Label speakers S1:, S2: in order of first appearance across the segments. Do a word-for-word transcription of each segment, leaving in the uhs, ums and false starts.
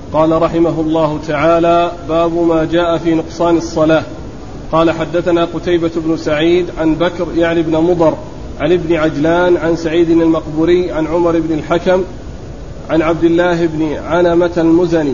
S1: قال رحمه الله تعالى: باب ما جاء في نقصان الصلاة. قال: حدثنا قتيبة بن سعيد عن بكر يعني بن مضر عن ابن عجلان عن سعيد المقبوري عن عمر بن الحكم عن عبد الله بن عنمة المزني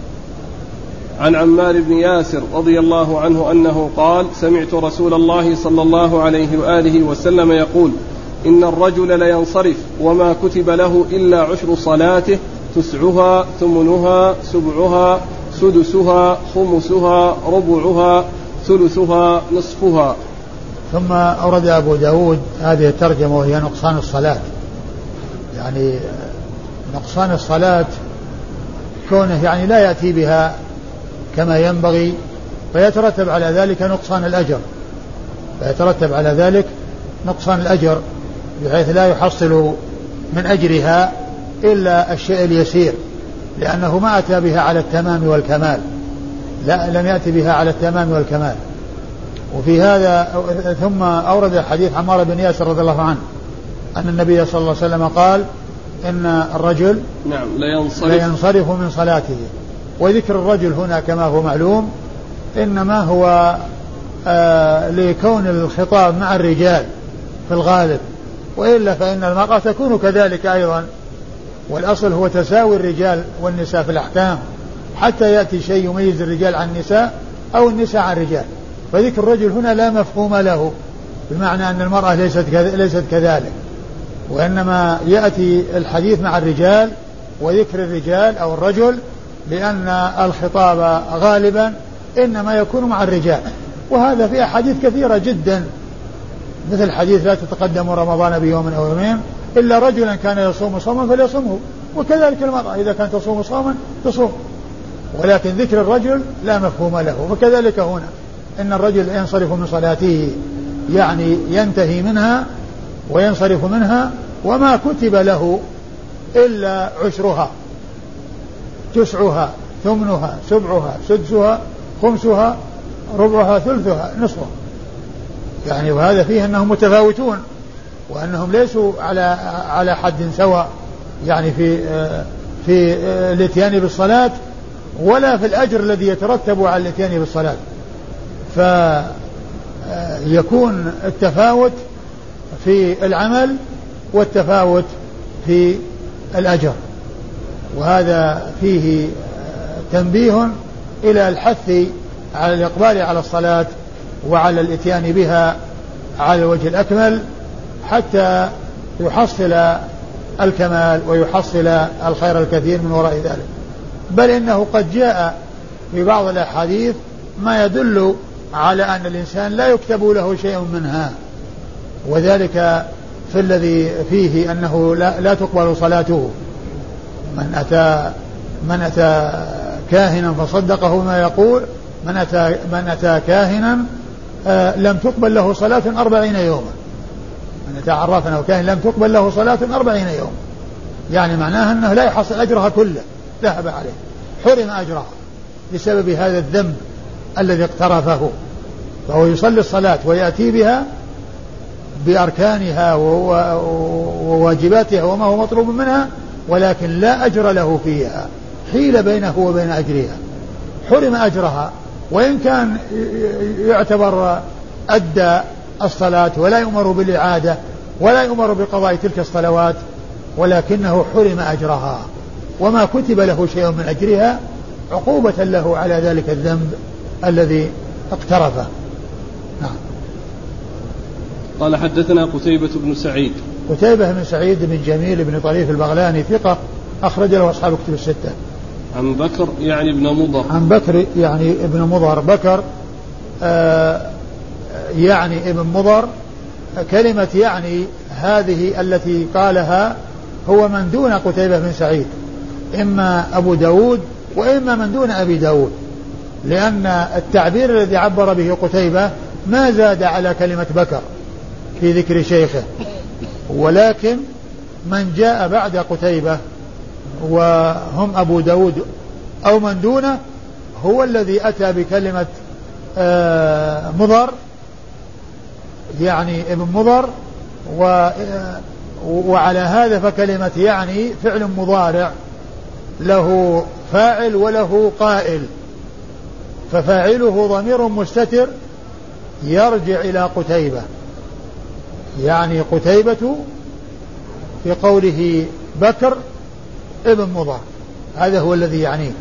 S1: عن عمار بن ياسر رضي الله عنه أنه قال: سمعت رسول الله صلى الله عليه وآله وسلم يقول: إن الرجل لينصرف وما كتب له إلا عشر صلاته تسعها ثمنها سبعها سدسها خمسها ربعها ثلثها نصفها.
S2: ثم أورد أبو داود هذه الترجمة وهي نقصان الصلاة. يعني نقصان الصلاة كونه يعني لا يأتي بها كما ينبغي فيترتب على ذلك نقصان الأجر فيترتب على ذلك نقصان الأجر بحيث لا يحصل من أجرها إلا الشيء اليسير، لأنه ما أتى بها على التمام والكمال، لا لم يأتي بها على التمام والكمال. وفي هذا ثم أورد حديث عمار بن ياسر رضي الله عنه أن النبي صلى الله عليه وسلم قال: إن الرجل
S1: نعم لينصرف,
S2: لينصرف من صلاته. وذكر الرجل هنا كما هو معلوم إنما هو آه لكون الخطاب مع الرجال في الغالب، وإلا فإن المرأة تكون كذلك أيضا، والأصل هو تساوي الرجال والنساء في الأحكام حتى يأتي شيء يميز الرجال عن النساء أو النساء عن الرجال. فذكر الرجل هنا لا مفهوم له، بمعنى أن المرأة ليست ليست كذلك، وإنما يأتي الحديث مع الرجال وذكر الرجال أو الرجل، لأن الخطاب غالبا إنما يكون مع الرجال. وهذا في أحاديث كثيرة جدا، مثل حديث: لا تتقدم رمضان بيوم أو يومين إلا رجلا كان يصوم صوما فليصومه، وكذلك المرأة إذا كانت تصوم صوما تصوم. ولكن ذكر الرجل لا مفهوم له. وكذلك هنا إن الرجل ينصرف من صلاته يعني ينتهي منها وينصرف منها وما كتب له إلا عشرها تسعها ثمنها سبعها سدسها خمسها ربعها ثلثها نصفها. يعني وهذا فيه أنهم متفاوتون وأنهم ليسوا على على حد سواء، يعني في في الاتيان بالصلاة ولا في الأجر الذي يترتب على الاتيان بالصلاة. فيكون التفاوت في العمل والتفاوت في الأجر. وهذا فيه تنبيه إلى الحث على الإقبال على الصلاة وعلى الاتيان بها على الوجه الأكمل حتى يحصل الكمال ويحصل الخير الكثير من وراء ذلك. بل إنه قد جاء في بعض الأحاديث ما يدل على أن الإنسان لا يكتب له شيء منها، وذلك في الذي فيه أنه لا, لا تقبل صلاته. من أتى من أتى كاهنا فصدقه ما يقول من أتى من أتى كاهنا آه لم تقبل له صلاة أربعين يوما. من أتى عرافا أو كاهن لم تقبل له صلاة أربعين يوما، يعني معناها أنه لا يحصل أجرها كله، ذهب عليه، حرم أجرها بسبب هذا الذنب الذي اقترفه. فهو يصلي الصلاة ويأتي بها بأركانها وواجباتها وما هو مطلوب منها، ولكن لا أجر له فيها، حيل بينه وبين أجرها، حرم أجرها. وإن كان يعتبر أدى الصلاة ولا يؤمر بالإعادة ولا يؤمر بقضاء تلك الصلوات، ولكنه حرم أجرها وما كتب له شيء من أجرها عقوبة له على ذلك الذنب الذي اقترفه. نعم.
S1: قال: حدثنا قتيبة بن سعيد.
S2: قتيبة بن سعيد بن جميل بن طريف البغلاني ثقة أخرج له أصحاب كتب الستة.
S1: عن بكر يعني ابن مضر.
S2: عن بكر يعني ابن مضر. بكر آه يعني ابن مضر. كلمة يعني هذه التي قالها هو من دون قتيبة بن سعيد، إما أبو داود وإما من دون أبي داود، لأن التعبير الذي عبر به قتيبة ما زاد على كلمة بكر في ذكر شيخه، ولكن من جاء بعد قتيبة وهم أبو داود أو من دونه هو الذي أتى بكلمة آه مضر، يعني ابن مضر. وعلى هذا فكلمة يعني فعل مضارع له فاعل وله قائل، ففاعله ضمير مستتر يرجع إلى قتيبة، يعني قتيبة في قوله بكر ابن مضر، هذا هو الذي يعنيه.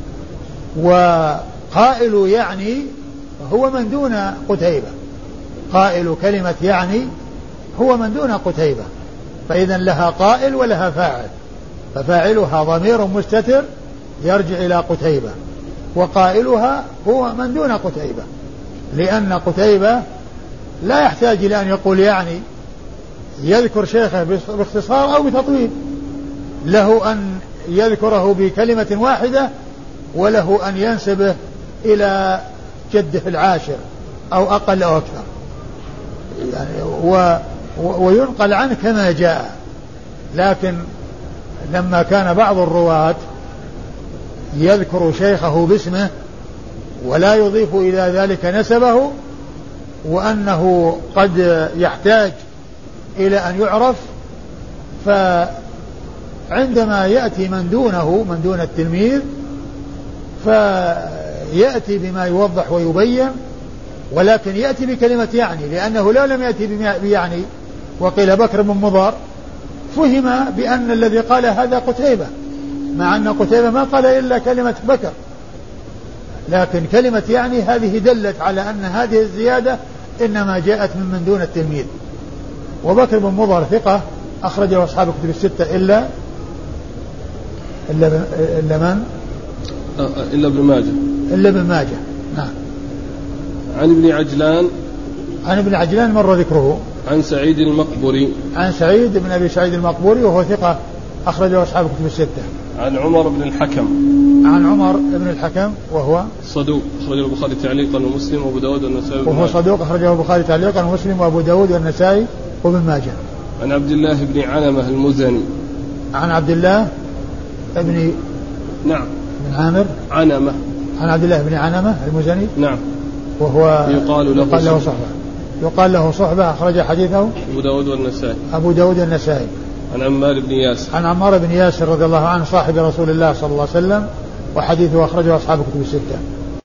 S2: وقائل يعني هو من دون قتيبة، قائل كلمة يعني هو من دون قتيبة، فإذا لها قائل ولها فاعل، ففاعلها ضمير مستتر يرجع إلى قتيبة، وقائلها هو من دون قتيبة، لأن قتيبة لا يحتاج إلى أن يقول يعني، يذكر شيخه باختصار أو بتطويل، له أن يذكره بكلمة واحدة وله أن ينسبه إلى جده العاشر أو أقل أو أكثر، يعني و وينقل عنه كما جاء. لكن لما كان بعض الرواة يذكر شيخه باسمه ولا يضيف إلى ذلك نسبه، وأنه قد يحتاج إلى أن يعرف، فعندما يأتي من دونه من دون التلميذ فيأتي بما يوضح ويبين، ولكن يأتي بكلمة يعني، لأنه لو لم يأتي بيعني وقيل بكر بن مضر فهم بأن الذي قال هذا قتيبة، مع أن قتيبة ما قال إلا كلمة بكر، لكن كلمة يعني هذه دلت على أن هذه الزيادة إنما جاءت من من دون التلميذ. وبكر بن مضر ثقة أخرجه أصحاب الكتب الستة إلا إلا إلا من؟
S1: إلا ابن ماجه.
S2: إلا ابن ماجه، نعم.
S1: عن ابن عجلان.
S2: عن ابن عجلان مر ذكره.
S1: عن سعيد المقبري.
S2: عن سعيد بن أبي سعيد المقبري وهو ثقة أخرجه أصحاب الكتب الستة.
S1: عن عمر بن الحكم.
S2: عن عمر بن الحكم وهو
S1: صدوق أخرجه البخاري تعليقا ومسلم وأبو داود والنسائي.
S2: وهو صدوق أخرجه البخاري تعليقا ومسلم وأبو داود والنسائي وابن ماجه.
S1: عن عبد الله بن عنمة المزني.
S2: عن عبد الله بن
S1: نعم
S2: بن عامر
S1: عنمة.
S2: عن عبد الله بن عنمة المزني.
S1: نعم.
S2: وهو
S1: يقال له,
S2: يقال له صحبة. يقال له صحبة أخرج حديثه
S1: أبو داود والنسائي.
S2: أبو داود والنسائي.
S1: عن عمار بن ياسر.
S2: عن عمار بن ياسر رضي الله عنه صاحب رسول الله صلى الله عليه وسلم، وحديثه أخرجه أصحاب الكتب الستة.